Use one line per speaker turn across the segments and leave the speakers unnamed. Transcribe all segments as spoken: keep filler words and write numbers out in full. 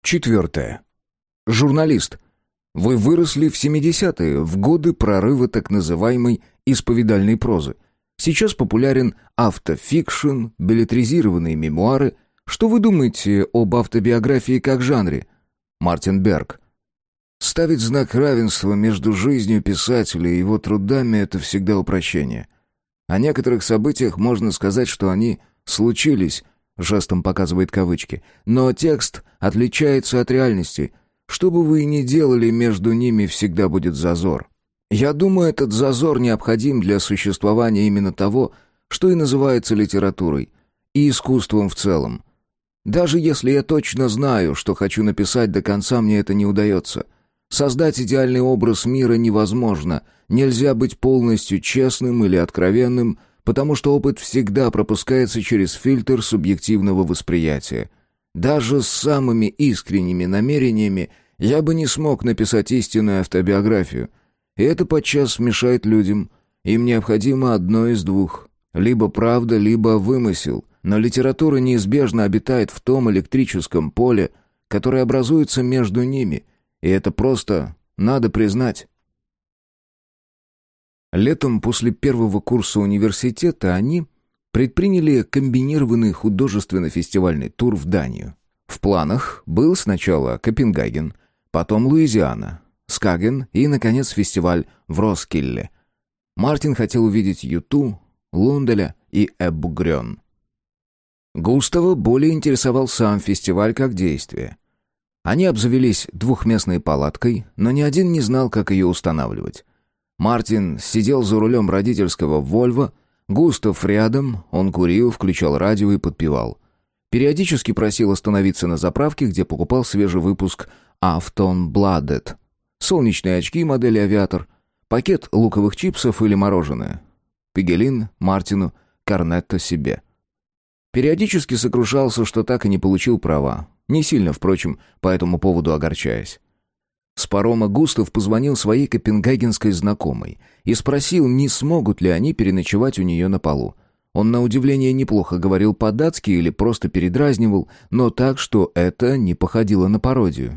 Четвертое. Журналист. Вы выросли в семидесятые, в годы прорыва так называемой исповедальной прозы. Сейчас популярен автофикшн, беллетризированные мемуары. Что вы думаете об автобиографии как жанре? Мартин Берг. Ставить знак равенства между жизнью писателя и его трудами – это всегда упрощение. О некоторых событиях можно сказать, что они случились, жестом показывает кавычки, но текст отличается от реальности. Что бы вы ни делали, между ними всегда будет зазор. Я думаю, этот зазор необходим для существования именно того, что и называется литературой, и искусством в целом. Даже если я точно знаю, что хочу написать, до конца мне это не удается. Создать идеальный образ мира невозможно, нельзя быть полностью честным или откровенным, потому что опыт всегда пропускается через фильтр субъективного восприятия. Даже с самыми искренними намерениями я бы не смог написать истинную автобиографию. И это подчас мешает людям. Им необходимо одно из двух. Либо правда, либо вымысел. Но литература неизбежно обитает в том электрическом поле, которое образуется между ними. И это просто надо признать. Летом после первого курса университета они предприняли комбинированный художественно-фестивальный тур в Данию. В планах был сначала Копенгаген, потом Луизиана, Скаген и, наконец, фестиваль в Роскилле. Мартин хотел увидеть Юту, Лунделя и Эббу Грён. Густава более интересовал сам фестиваль как действие. Они обзавелись двухместной палаткой, но ни один не знал, как ее устанавливать. Мартин сидел за рулем родительского «Вольво», Густав рядом, он курил, включал радио и подпевал. Периодически просил остановиться на заправке, где покупал свежий выпуск «Афтонбладет». Солнечные очки модели «Авиатор», пакет луковых чипсов или мороженое. Пигелин Мартину, корнетто себе. Периодически сокрушался, что так и не получил права. Не сильно, впрочем, по этому поводу огорчаясь. С парома Густав позвонил своей копенгагенской знакомой и спросил, не смогут ли они переночевать у нее на полу. Он, на удивление, неплохо говорил по-датски или просто передразнивал, но так, что это не походило на пародию.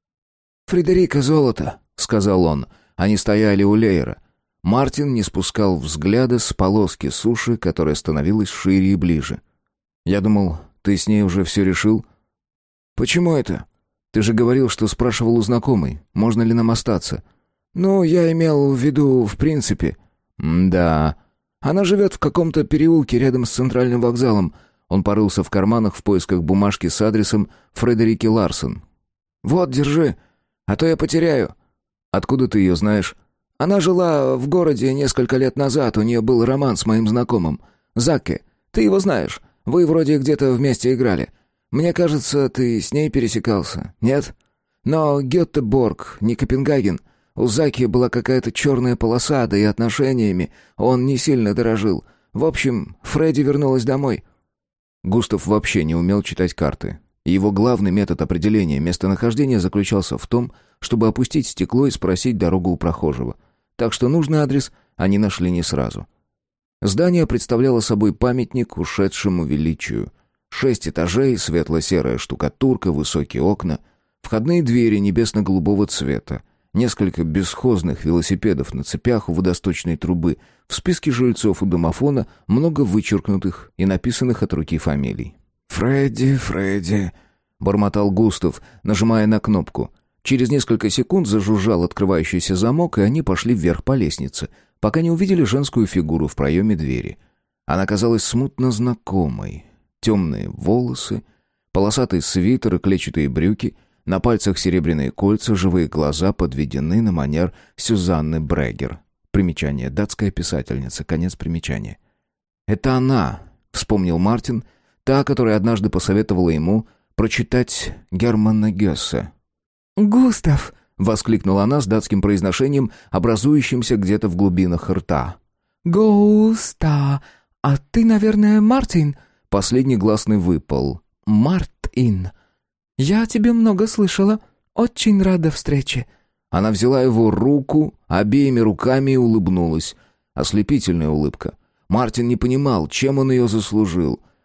«Фредерика золото», — сказал он. Они стояли у леера. Мартин не спускал взгляда с полоски суши, которая становилась шире и ближе. «Я думал, ты с ней уже все решил?» «Почему это? Ты же говорил, что спрашивал у знакомой, можно ли нам остаться». «Ну, я имел в виду в принципе». «Да. Она живет в каком-то переулке рядом с центральным вокзалом». Он порылся в карманах в поисках бумажки с адресом Фредерики Ларсон. «Вот, держи, а то я потеряю». «Откуда ты ее знаешь?» «Она жила в городе несколько лет назад, у нее был роман с моим знакомым. Закке, ты его знаешь, вы вроде где-то вместе играли. Мне кажется, ты с ней пересекался, нет? Но Гетеборг, не Копенгаген. У Заки была какая-то черная полоса, да и отношениями он не сильно дорожил. В общем, Фредди вернулась домой». Густав вообще не умел читать карты. Его главный метод определения местонахождения заключался в том, чтобы опустить стекло и спросить дорогу у прохожего. Так что нужный адрес они нашли не сразу. Здание представляло собой памятник ушедшему величию. Шесть этажей, светло-серая штукатурка, высокие окна, входные двери небесно-голубого цвета, несколько бесхозных велосипедов на цепях у водосточной трубы, в списке жильцов у домофона много вычеркнутых и написанных от руки фамилий. «Фредди, Фредди», — бормотал Густав, нажимая на кнопку. Через несколько секунд зажужжал открывающийся замок, и они пошли вверх по лестнице, пока не увидели женскую фигуру в проеме двери. Она казалась смутно знакомой. Темные волосы, полосатый свитер и клетчатые брюки, на пальцах серебряные кольца, живые глаза подведены на манер Сюзанны Брегер. Примечание. Датская писательница. Конец примечания. «Это она», — вспомнил Мартин, та, которая однажды посоветовала ему прочитать Германа Гессе.
«Густав!»
— воскликнула она с датским произношением, образующимся где-то в глубинах рта.
«Густа! А ты, наверное, Мартин?»
Последний гласный выпал.
«Мартин! Я о тебе много слышала. Очень рада встрече».
Она взяла его руку обеими руками и улыбнулась. Ослепительная улыбка. Мартин не понимал, чем он ее заслужил.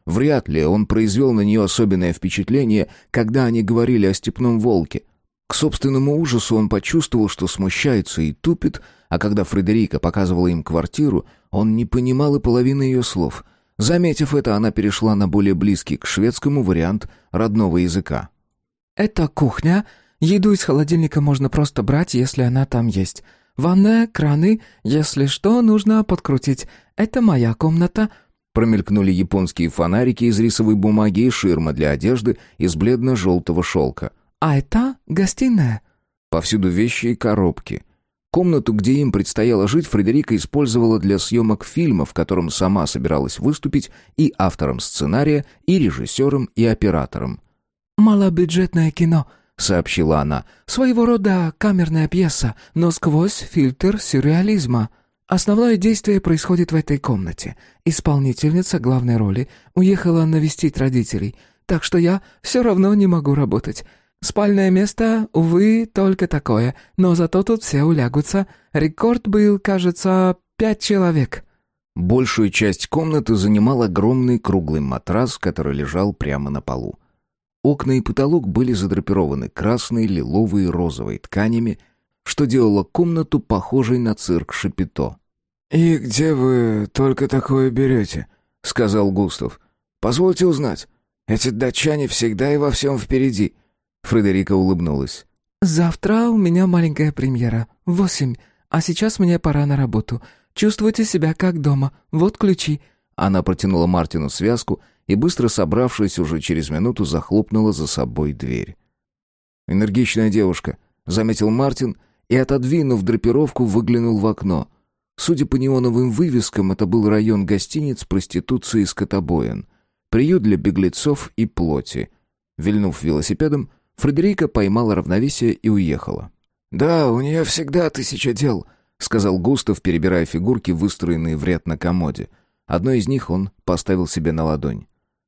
Вряд ли он произвел на нее особенное впечатление, когда они говорили о степном волке. К собственному ужасу он почувствовал, что смущается и тупит, а когда Фредерика показывала им квартиру, он не понимал и половины ее слов. Заметив это, она перешла на более близкий к шведскому вариант родного языка.
«Это кухня. Еду из холодильника можно просто брать, если она там есть. Ванная, краны, если что, нужно подкрутить. Это моя комната».
Промелькнули японские фонарики из рисовой бумаги и ширма для одежды из бледно-желтого шелка.
«А это гостиная».
Повсюду вещи и коробки. Комнату, где им предстояло жить, Фредерика использовала для съемок фильма, в котором сама собиралась выступить и автором сценария, и режиссером, и оператором.
«Малобюджетное кино», — сообщила она. «Своего рода камерная пьеса, но сквозь фильтр сюрреализма. Основное действие происходит в этой комнате. Исполнительница главной роли уехала навестить родителей, так что я все равно не могу работать. Спальное место, увы, только такое, но зато тут все улягутся. Рекорд был, кажется, пять человек».
Большую часть комнаты занимал огромный круглый матрас, который лежал прямо на полу. Окна и потолок были задрапированы красной, лиловой и розовой тканями, что делало комнату похожей на цирк Шапито. «И где вы только такое берете?» — сказал Густав. «Позвольте узнать. Эти датчане всегда и во всем впереди». Фредерика улыбнулась.
«Завтра у меня маленькая премьера. В восемь. А сейчас мне пора на работу. Чувствуйте себя как дома. Вот ключи».
Она протянула Мартину связку и, быстро собравшись, уже через минуту захлопнула за собой дверь. «Энергичная девушка», — заметил Мартин и, отодвинув драпировку, выглянул в окно. Судя по неоновым вывескам, это был район гостиниц, проституции и скотобоин. Приют для беглецов и плоти. Вильнув велосипедом, Фредерика поймала равновесие и уехала. «Да, у нее всегда тысяча дел», — сказал Густав, перебирая фигурки, выстроенные в ряд на комоде. Одной из них он поставил себе на ладонь.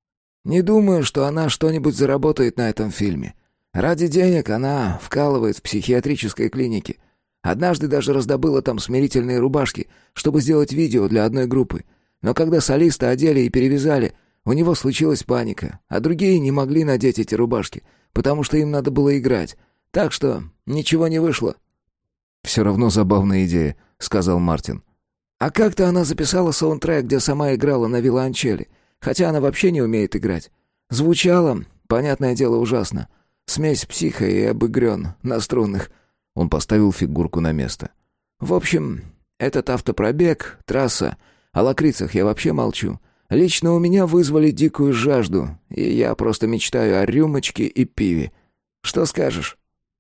«Не думаю, что она что-нибудь заработает на этом фильме. Ради денег она вкалывает в психиатрической клинике. Однажды даже раздобыла там смирительные рубашки, чтобы сделать видео для одной группы. Но когда солиста одели и перевязали, у него случилась паника, а другие не могли надеть эти рубашки, потому что им надо было играть. Так что ничего не вышло». «Все равно забавная идея», — сказал Мартин. «А как-то она записала саундтрек, где сама играла на виолончели, хотя она вообще не умеет играть. Звучало, понятное дело, ужасно. Смесь психа и обыгрен на струнных». Он поставил фигурку на место. «В общем, этот автопробег, трасса, о лакрицах я вообще молчу. Лично у меня вызвали дикую жажду, и я просто мечтаю о рюмочке и пиве. Что скажешь?»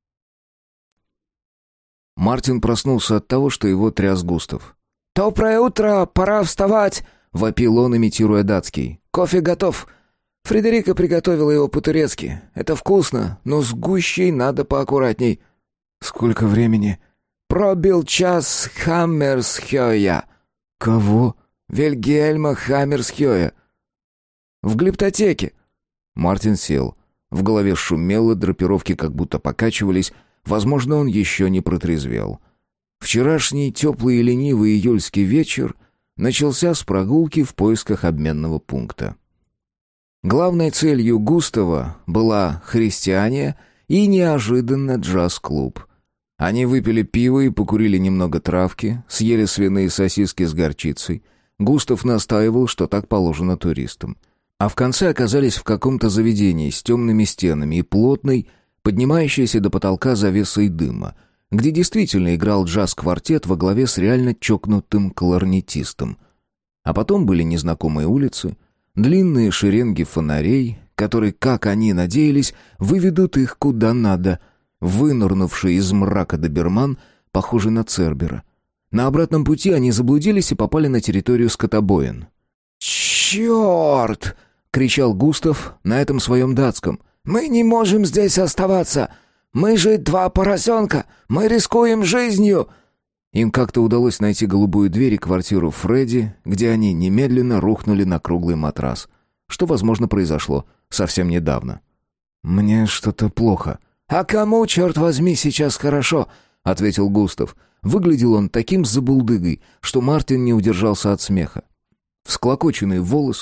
Мартин проснулся от того, что его тряс Густав. «Доброе утро, пора вставать!» — вопил он, имитируя датский. «Кофе готов. Фредерика приготовила его по-турецки. Это вкусно, но с гущей надо поаккуратней». «Сколько времени?» «Пробил час Хаммерсхёя». «Кого?» «Вильгельма Хаммерсхёя». «В глиптотеке». Мартин сел. В голове шумело, драпировки как будто покачивались. Возможно, он еще не протрезвел. Вчерашний теплый и ленивый июльский вечер начался с прогулки в поисках обменного пункта. Главной целью Густава была христиане и неожиданно джаз-клуб. Они выпили пиво и покурили немного травки, съели свиные сосиски с горчицей. Густав настаивал, что так положено туристам. А в конце оказались в каком-то заведении с темными стенами и плотной, поднимающейся до потолка завесой дыма, где действительно играл джаз-квартет во главе с реально чокнутым кларнетистом. А потом были незнакомые улицы, длинные шеренги фонарей, которые, как они надеялись, выведут их куда надо, вынырнувший из мрака доберман, похожий на Цербера. На обратном пути они заблудились и попали на территорию скотобоин. «Черт!» — кричал Густав на этом своем датском. «Мы не можем здесь оставаться! Мы же два поросенка! Мы рискуем жизнью!» Им как-то удалось найти голубую дверь и квартиру Фредди, где они немедленно рухнули на круглый матрас, что, возможно, произошло совсем недавно. «Мне что-то плохо». «А кому, черт возьми, сейчас хорошо?» — ответил Густав. Выглядел он таким забулдыгой, что Мартин не удержался от смеха. Всклокоченные волосы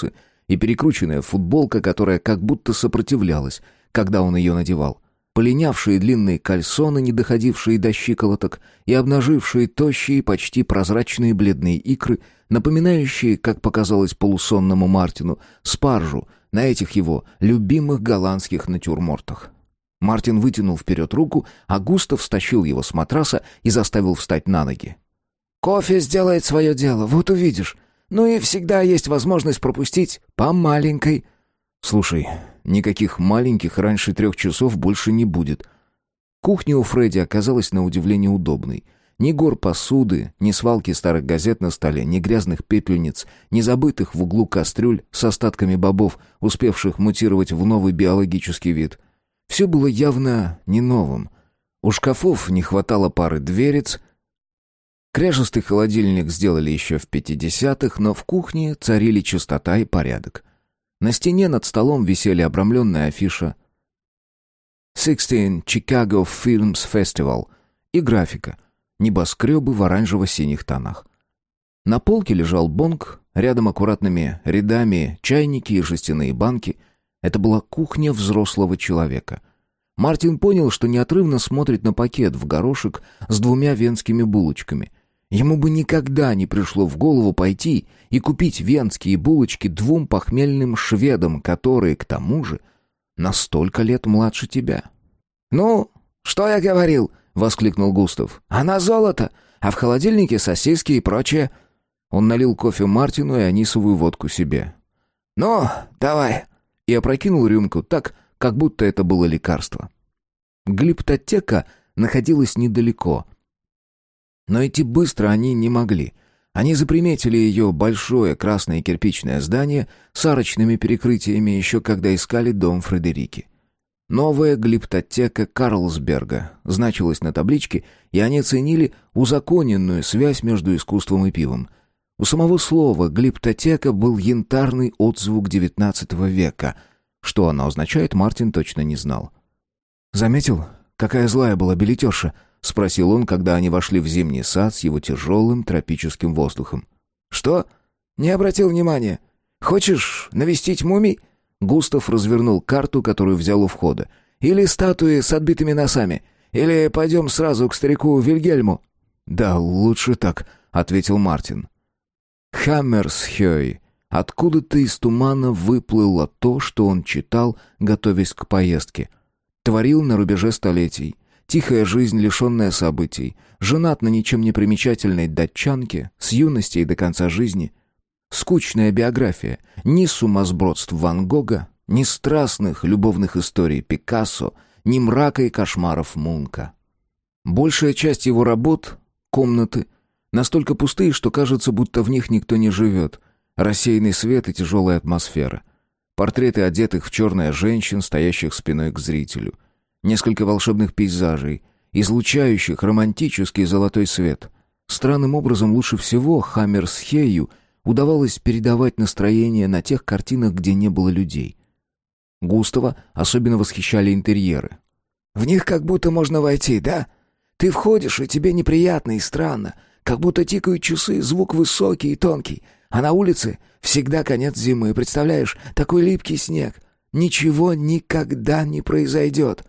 и перекрученная футболка, которая как будто сопротивлялась, когда он ее надевал. Полинявшие длинные кальсоны, не доходившие до щиколоток, и обнажившие тощие, почти прозрачные бледные икры, напоминающие, как показалось полусонному Мартину, спаржу на этих его любимых голландских натюрмортах. Мартин вытянул вперед руку, а Густав стащил его с матраса и заставил встать на ноги. «Кофе сделает свое дело, вот увидишь. Ну и всегда есть возможность пропустить по маленькой». «Слушай, никаких маленьких раньше трех часов больше не будет». Кухня у Фредди оказалась на удивление удобной. Ни гор посуды, ни свалки старых газет на столе, ни грязных пепельниц, ни забытых в углу кастрюль с остатками бобов, успевших мутировать в новый биологический вид. Все было явно не новым. У шкафов не хватало пары дверец. Кряжестый холодильник сделали еще в пятидесятых, но в кухне царили чистота и порядок. На стене над столом висели обрамленная афиша «Sixteen Chicago Films Festival» и графика «Небоскребы в оранжево-синих тонах». На полке лежал бонг, рядом аккуратными рядами чайники и жестяные банки. Это была кухня взрослого человека. Мартин понял, что неотрывно смотрит на пакет в горошек с двумя венскими булочками. Ему бы никогда не пришло в голову пойти и купить венские булочки двум похмельным шведам, которые, к тому же, на столько лет младше тебя. «Ну, что я говорил?» — воскликнул Густав. «Она золото, а в холодильнике сосиски и прочее». Он налил кофе Мартину и анисовую водку себе. «Ну, давай!» и опрокинул рюмку так, как будто это было лекарство. Глиптотека находилась недалеко, но идти быстро они не могли. Они заприметили ее большое красное кирпичное здание с арочными перекрытиями еще когда искали дом Фредерики. Новая глиптотека Карлсберга значилась на табличке, и они ценили узаконенную связь между искусством и пивом. У самого слова «глиптотека» был янтарный отзвук девятнадцатого века. Что оно означает, Мартин точно не знал. «Заметил, какая злая была билетерша?» — спросил он, когда они вошли в зимний сад с его тяжелым тропическим воздухом. «Что? Не обратил внимания. Хочешь навестить мумий?» Густав развернул карту, которую взял у входа. «Или статуи с отбитыми носами. Или пойдем сразу к старику Вильгельму?» «Да, лучше так», — ответил Мартин. Хаммерсхёй. Откуда-то из тумана выплыло то, что он читал, готовясь к поездке. Творил на рубеже столетий. Тихая жизнь, лишенная событий. Женат на ничем не примечательной датчанке, с юности и до конца жизни. Скучная биография. Ни сумасбродств Ван Гога, ни страстных любовных историй Пикассо, ни мрака и кошмаров Мунка. Большая часть его работ — комнаты, настолько пустые, что кажется, будто в них никто не живет. Рассеянный свет и тяжелая атмосфера. Портреты одетых в черное женщин, стоящих спиной к зрителю. Несколько волшебных пейзажей, излучающих романтический золотой свет. Странным образом лучше всего Хаммерсхею удавалось передавать настроение на тех картинах, где не было людей. Густава особенно восхищали интерьеры. «В них как будто можно войти, да? Ты входишь, и тебе неприятно и странно. Как будто тикают часы, звук высокий и тонкий. А на улице всегда конец зимы, представляешь? Такой липкий снег. Ничего никогда не произойдет».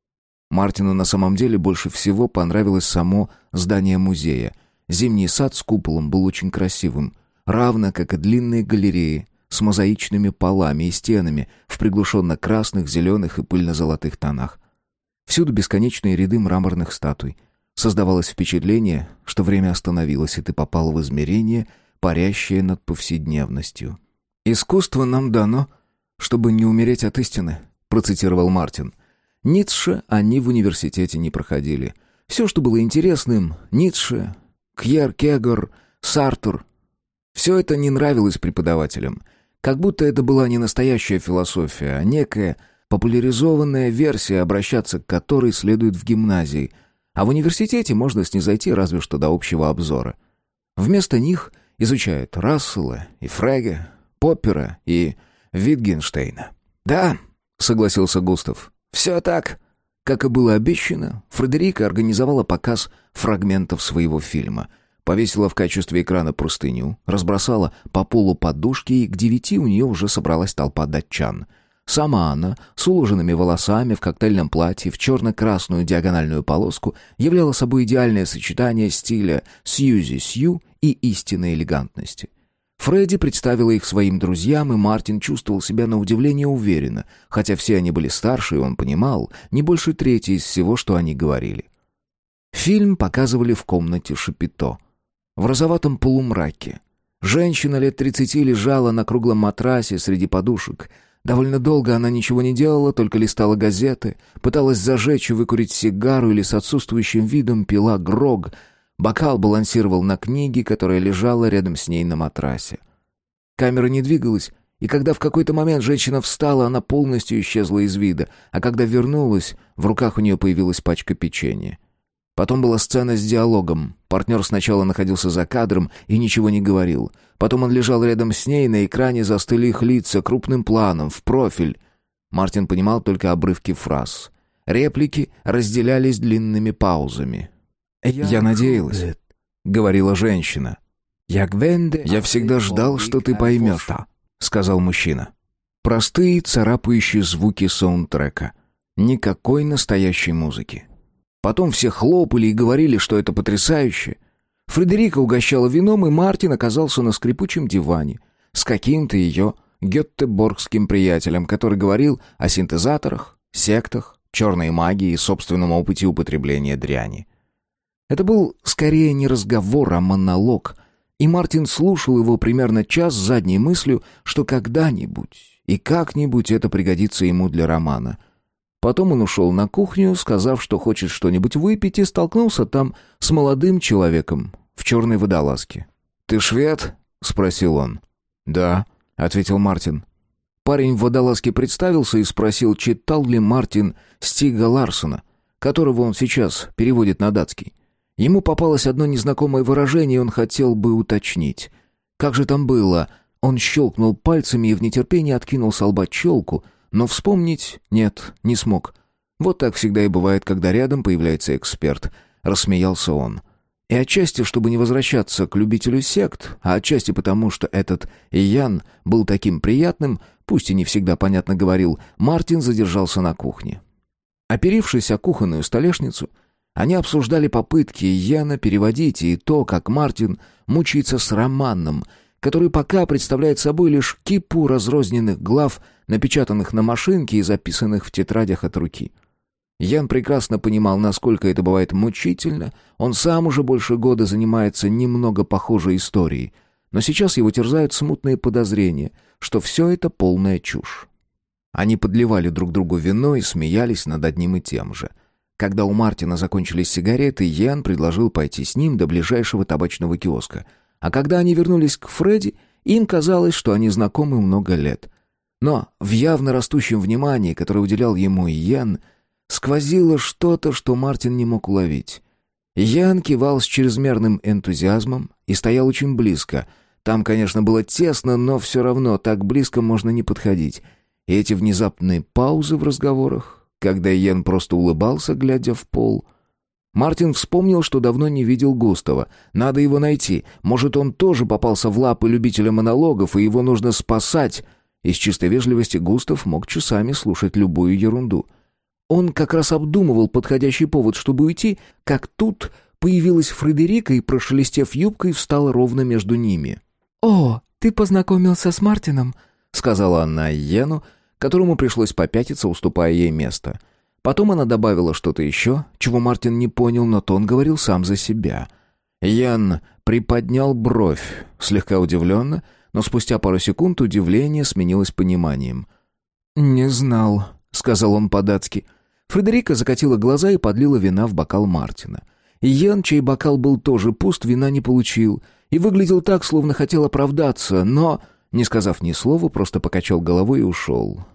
Мартину на самом деле больше всего понравилось само здание музея. Зимний сад с куполом был очень красивым, равно как и длинные галереи с мозаичными полами и стенами в приглушенно-красных, зеленых и пыльно-золотых тонах. Всюду бесконечные ряды мраморных статуй. Создавалось впечатление, что время остановилось, и ты попал в измерение, парящее над повседневностью. «Искусство нам дано, чтобы не умереть от истины», — процитировал Мартин. Ницше они в университете не проходили. Все, что было интересным — Ницше, Кьеркегор, Сартр — все это не нравилось преподавателям. Как будто это была не настоящая философия, а некая популяризованная версия, обращаться к которой следует в гимназии, а в университете можно снизойти разве что до общего обзора. Вместо них изучают Рассела и Фреге, Поппера и Витгенштейна. «Да», — согласился Густав, — «все так». Как и было обещано, Фредерика организовала показ фрагментов своего фильма. повесила в качестве экрана простыню, разбросала по полу подушки, и к девяти у нее уже собралась толпа датчан. Сама она, с уложенными волосами, в коктейльном платье, в черно-красную диагональную полоску, являла собой идеальное сочетание стиля Сьюзи Сью и истинной элегантности. Фредди представила их своим друзьям, и Мартин чувствовал себя на удивление уверенно, хотя все они были старше, и он понимал, не больше трети из всего, что они говорили. Фильм показывали в комнате Шапито. В розоватом полумраке. Женщина лет тридцати лежала на круглом матрасе среди подушек. Довольно долго она ничего не делала, только листала газеты, пыталась зажечь и выкурить сигару или с отсутствующим видом пила грог. Бокал балансировал на книге, которая лежала рядом с ней на матрасе. Камера не двигалась, и когда в какой-то момент женщина встала, она полностью исчезла из вида, а когда вернулась, в руках у нее появилась пачка печенья. Потом была сцена с диалогом. Партнер сначала находился за кадром и ничего не говорил. Потом он лежал рядом с ней, на экране застыли их лица крупным планом, в профиль. Мартин понимал только обрывки фраз. Реплики разделялись длинными паузами. «Я надеялась», — говорила женщина. «Я всегда ждал, что ты поймешь», — сказал мужчина. Простые царапающие звуки саундтрека. Никакой настоящей музыки. Потом все хлопали и говорили, что это потрясающе. Фредерика угощала вином, и Мартин оказался на скрипучем диване с каким-то ее геттеборгским приятелем, который говорил о синтезаторах, сектах, черной магии и собственном опыте употребления дряни. Это был скорее не разговор, а монолог, и Мартин слушал его примерно час с задней мыслью, что когда-нибудь и как-нибудь это пригодится ему для романа. Потом он ушел на кухню, сказав, что хочет что-нибудь выпить, и столкнулся там с молодым человеком в черной водолазке. «Ты швед?» — спросил он. «Да», — ответил Мартин. Парень в водолазке представился и спросил, читал ли Мартин Стига Ларсона, которого он сейчас переводит на датский. Ему попалось одно незнакомое выражение, и он хотел бы уточнить. Как же там было? Он щелкнул пальцами и в нетерпении откинул с лба челку, но вспомнить нет, не смог. Вот так всегда и бывает, когда рядом появляется эксперт. Рассмеялся он. И отчасти, чтобы не возвращаться к любителю сект, а отчасти потому, что этот Ян был таким приятным, пусть и не всегда понятно говорил, Мартин задержался на кухне. Оперившись о кухонную столешницу, они обсуждали попытки Яна переводить и то, как Мартин мучается с романом, который пока представляет собой лишь кипу разрозненных глав, напечатанных на машинке и записанных в тетрадях от руки. Ян прекрасно понимал, насколько это бывает мучительно, он сам уже больше года занимается немного похожей историей, но сейчас его терзают смутные подозрения, что все это полная чушь. Они подливали друг другу вино и смеялись над одним и тем же. Когда у Мартина закончились сигареты, Ян предложил пойти с ним до ближайшего табачного киоска, а когда они вернулись к Фредди, им казалось, что они знакомы много лет. Но в явно растущем внимании, которое уделял ему Ян, сквозило что-то, что Мартин не мог уловить. Ян кивал с чрезмерным энтузиазмом и стоял очень близко. Там, конечно, было тесно, но все равно так близко можно не подходить. И эти внезапные паузы в разговорах, когда Ян просто улыбался, глядя в пол. Мартин вспомнил, что давно не видел Густава. Надо его найти. Может, он тоже попался в лапы любителя монологов, и его нужно спасать. Из чистой вежливости Густав мог часами слушать любую ерунду. Он как раз обдумывал подходящий повод, чтобы уйти, как тут появилась Фредерика и, прошелестев юбкой, встала ровно между ними.
«О, ты познакомился с Мартином?»
— сказала она Йену, которому пришлось попятиться, уступая ей место. Потом она добавила что-то еще, чего Мартин не понял, но тон говорил сам за себя. Ян приподнял бровь, слегка удивленно, но спустя пару секунд удивление сменилось пониманием. «Не знал», — сказал он по-датски. Фредерика закатила глаза и подлила вина в бокал Мартина. Ян, чей бокал был тоже пуст, вина не получил и выглядел так, словно хотел оправдаться, но, не сказав ни слова, просто покачал головой и ушел.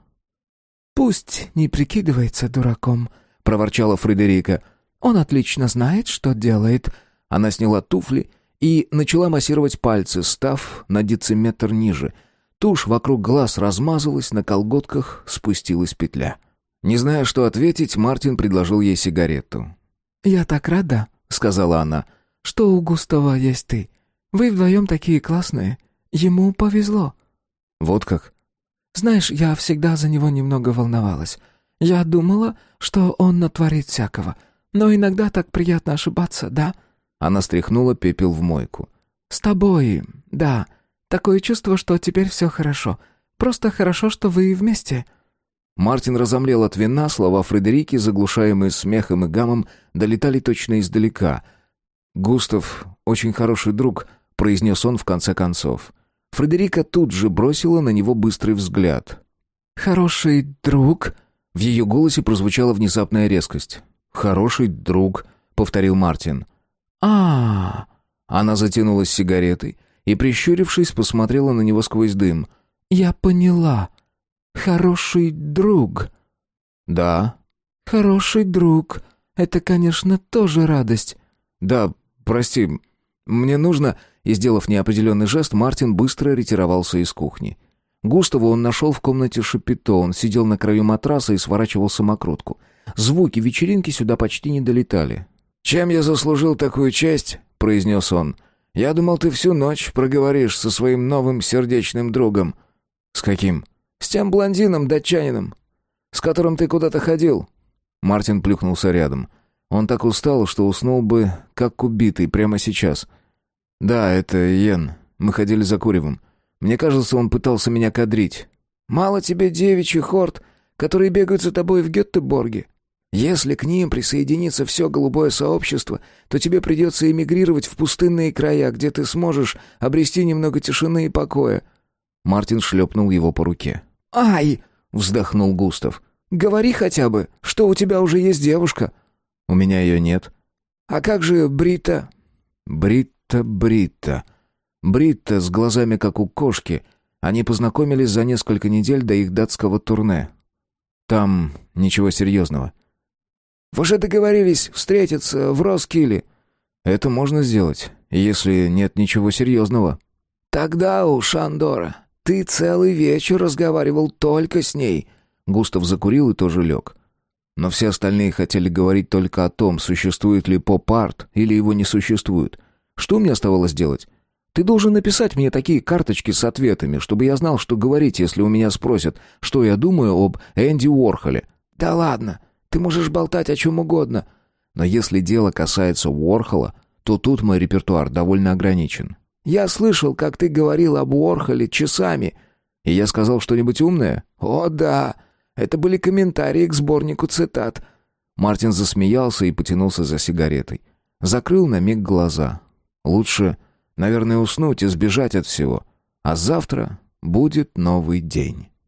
«Пусть не прикидывается дураком», — проворчала Фредерика. «Он отлично знает, что делает».
Она сняла туфли и начала массировать пальцы, став на дециметр ниже. Тушь вокруг глаз размазалась, на колготках спустилась петля. Не зная, что ответить, Мартин предложил ей сигарету.
«Я так рада»,
— сказала она.
что у Густава есть ты. Вы вдвоем такие классные. Ему повезло».
«Вот как?»
«Знаешь, я всегда за него немного волновалась. Я думала, что он натворит всякого. Но иногда так приятно ошибаться, да?»
Она стряхнула пепел в мойку.
«С тобой, да. Такое чувство, что теперь все хорошо. Просто хорошо, что вы вместе».
Мартин разомлел от вина, слова Фредерики, заглушаемые смехом и гамом, долетали точно издалека. «Густав очень хороший друг», — произнес он в конце концов. Фредерика тут же бросила на него быстрый взгляд.
«Хороший друг?»
В ее голосе прозвучала внезапная резкость. «Хороший друг», — повторил Мартин.
а, -а, -а.
Она затянулась сигаретой и, прищурившись, посмотрела на него сквозь дым.
«Я поняла. Хороший друг».
«Да».
«Хороший друг. Это, конечно, тоже радость».
«Да, прости. Мне нужно...» И, сделав неопределенный жест, Мартин быстро ретировался из кухни. Густава он нашел в комнате Шапито. Он сидел на краю матраса и сворачивал самокрутку. Звуки вечеринки сюда почти не долетали. «Чем я заслужил такую честь?» — произнес он. «Я думал, ты всю ночь проговоришь со своим новым сердечным другом». «С каким?» «С тем блондином-датчанином, с которым ты куда-то ходил». Мартин плюхнулся рядом. Он так устал, что уснул бы, как убитый, прямо сейчас. «Да, это Йен. Мы ходили за куревом. Мне кажется, он пытался меня кадрить». «Мало тебе девичьих хорд, которые бегают за тобой в Геттеборге. Если к ним присоединится все голубое сообщество, то тебе придется эмигрировать в пустынные края, где ты сможешь обрести немного тишины и покоя». Мартин шлепнул его по руке. «Ай!» — вздохнул Густав. «Говори хотя бы, что у тебя уже есть девушка». «У меня ее нет». «А как же Брита?» «Брита, Брита. Брита с глазами, как у кошки. Они познакомились за несколько недель до их датского турне. Там ничего серьезного». «Вы же договорились встретиться в Роскиле». «Это можно сделать, если нет ничего серьезного». «Тогда уж, Андора, ты целый вечер разговаривал только с ней». Густав закурил и тоже лег. Но все остальные хотели говорить только о том, существует ли поп-арт или его не существует. Что мне оставалось делать? Ты должен написать мне такие карточки с ответами, чтобы я знал, что говорить, если у меня спросят, что я думаю об Энди Уорхоле. «Да ладно, ты можешь болтать о чем угодно». Но если дело касается Уорхола, то тут мой репертуар довольно ограничен. «Я слышал, как ты говорил об Уорхоле часами». «И я сказал что-нибудь умное?» «О, да. Это были комментарии к сборнику цитат». Мартин засмеялся и потянулся за сигаретой. Закрыл на миг глаза. «Лучше, наверное, уснуть и сбежать от всего. А завтра будет новый день».